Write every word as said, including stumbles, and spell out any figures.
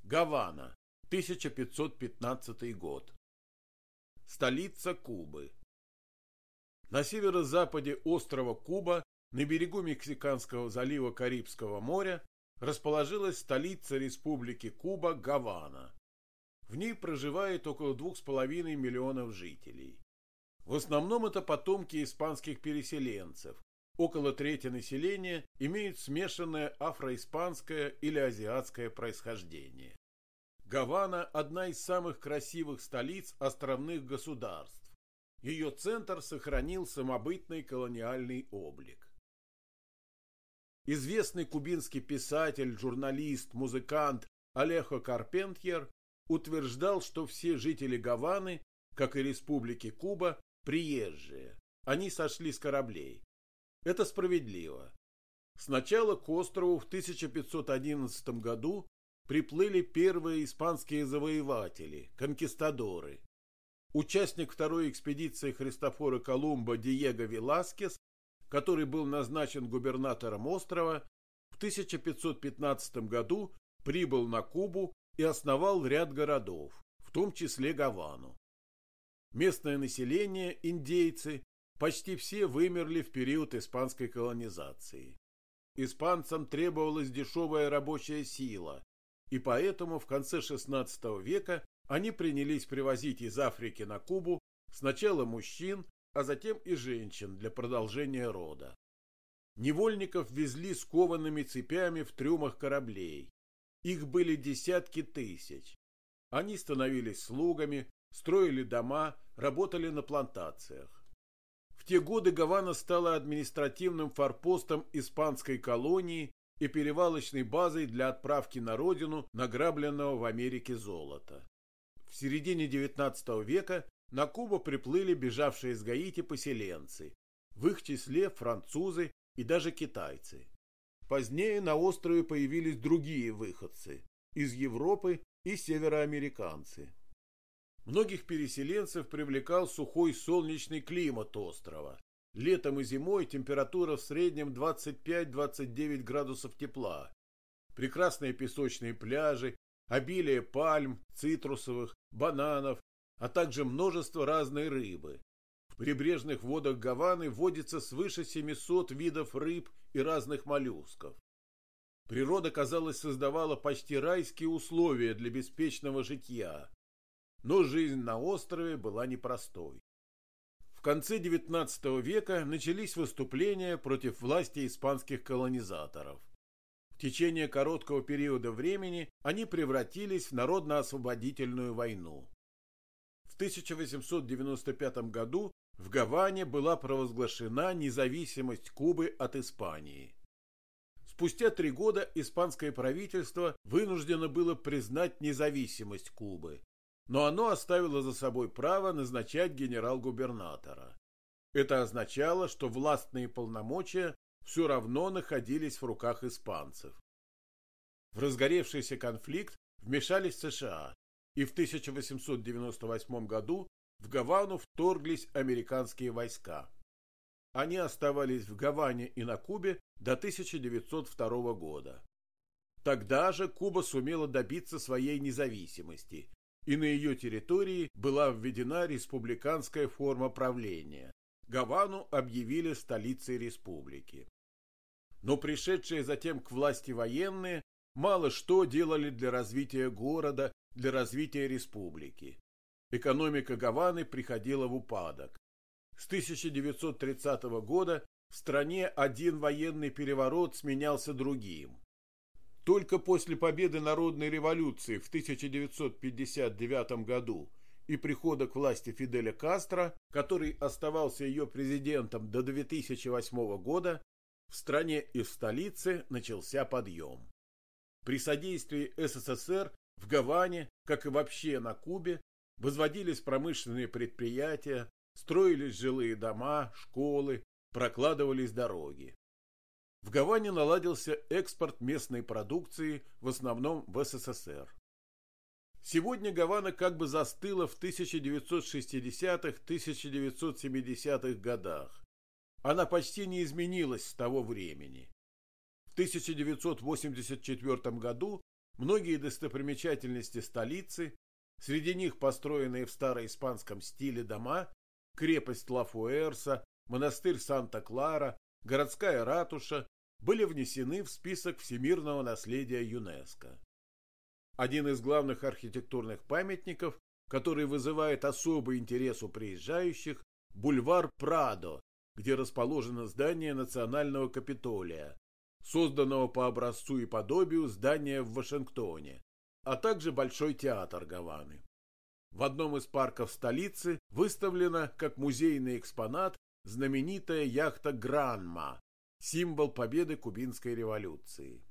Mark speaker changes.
Speaker 1: Гавана, тысяча пятьсот пятнадцатый год. Столица Кубы. На северо-западе острова Куба, на берегу Мексиканского залива Карибского моря, расположилась столица Республики Куба Гавана. В ней проживает около двух с половиной миллионов жителей. В основном это потомки испанских переселенцев. Около трети населения имеют смешанное афроиспанское или азиатское происхождение. Гавана – одна из самых красивых столиц островных государств. Ее центр сохранил самобытный колониальный облик. Известный кубинский писатель, журналист, музыкант Алехо Карпентьер утверждал, что все жители Гаваны, как и Республики Куба, приезжие. Они сошли с кораблей. Это справедливо. Сначала к острову в тысяча пятьсот одиннадцатом году приплыли первые испанские завоеватели, конкистадоры. Участник второй экспедиции Христофора Колумба Диего Веласкес, который был назначен губернатором острова, в тысяча пятьсот пятнадцатом году прибыл на Кубу и основал ряд городов, в том числе Гавану. Местное население, индейцы, почти все вымерли в период испанской колонизации. Испанцам требовалась дешевая рабочая сила, и поэтому в конце шестнадцатого века они принялись привозить из Африки на Кубу сначала мужчин, а затем и женщин для продолжения рода. Невольников везли скованными цепями в трюмах кораблей. Их были десятки тысяч. Они становились слугами, строили дома, работали на плантациях. В те годы Гавана стала административным форпостом испанской колонии и перевалочной базой для отправки на родину награбленного в Америке золота. В середине девятнадцатого века на Кубу приплыли бежавшие из Гаити поселенцы, в их числе французы и даже китайцы. Позднее на острове появились другие выходцы из Европы и североамериканцы. Многих переселенцев привлекал сухой солнечный климат острова. Летом и зимой температура в среднем двадцать пять - двадцать девять градусов тепла. Прекрасные песочные пляжи, обилие пальм, цитрусовых, бананов, а также множество разной рыбы. В прибрежных водах Гаваны водится свыше семисот видов рыб и разных моллюсков. Природа, казалось, создавала почти райские условия для беспечного житья. Но жизнь на острове была непростой. В конце девятнадцатого века начались выступления против власти испанских колонизаторов. В течение короткого периода времени они превратились в народно-освободительную войну. В тысяча восемьсот девяносто пятом году в Гаване была провозглашена независимость Кубы от Испании. Спустя три года испанское правительство вынуждено было признать независимость Кубы, но оно оставило за собой право назначать генерал-губернатора. Это означало, что властные полномочия все равно находились в руках испанцев. В разгоревшийся конфликт вмешались США, и в тысяча восемьсот девяносто восьмом году в Гавану вторглись американские войска. Они оставались в Гаване и на Кубе до тысяча девятьсот второго года. Тогда же Куба сумела добиться своей независимости, и на ее территории была введена республиканская форма правления. Гавану объявили столицей республики. Но пришедшие затем к власти военные мало что делали для развития города, для развития республики. Экономика Гаваны приходила в упадок. С тысяча девятьсот тридцатого года в стране один военный переворот сменялся другим. Только после победы народной революции в тысяча девятьсот пятьдесят девятом году и прихода к власти Фиделя Кастро, который оставался ее президентом до две тысячи восьмого года, в стране и в столице начался подъем. При содействии СССР в Гаване, как и вообще на Кубе, возводились промышленные предприятия, строились жилые дома, школы, прокладывались дороги. В Гаване наладился экспорт местной продукции, в основном в СССР. Сегодня Гавана как бы застыла в тысяча девятьсот шестидесятых — тысяча девятьсот семидесятых годах. Она почти не изменилась с того времени. В тысяча девятьсот восемьдесят четвёртом году Многие достопримечательности столицы, среди них построенные в староиспанском стиле дома, крепость Ла-Фуэрса, монастырь Санта-Клара, городская ратуша, были внесены в список всемирного наследия ЮНЕСКО. Один из главных архитектурных памятников, который вызывает особый интерес у приезжающих, бульвар Прадо, где расположено здание Национального Капитолия, созданного по образцу и подобию здания в Вашингтоне, а также Большой театр Гаваны. В одном из парков столицы выставлена как музейный экспонат знаменитая яхта «Гранма», символ победы Кубинской революции.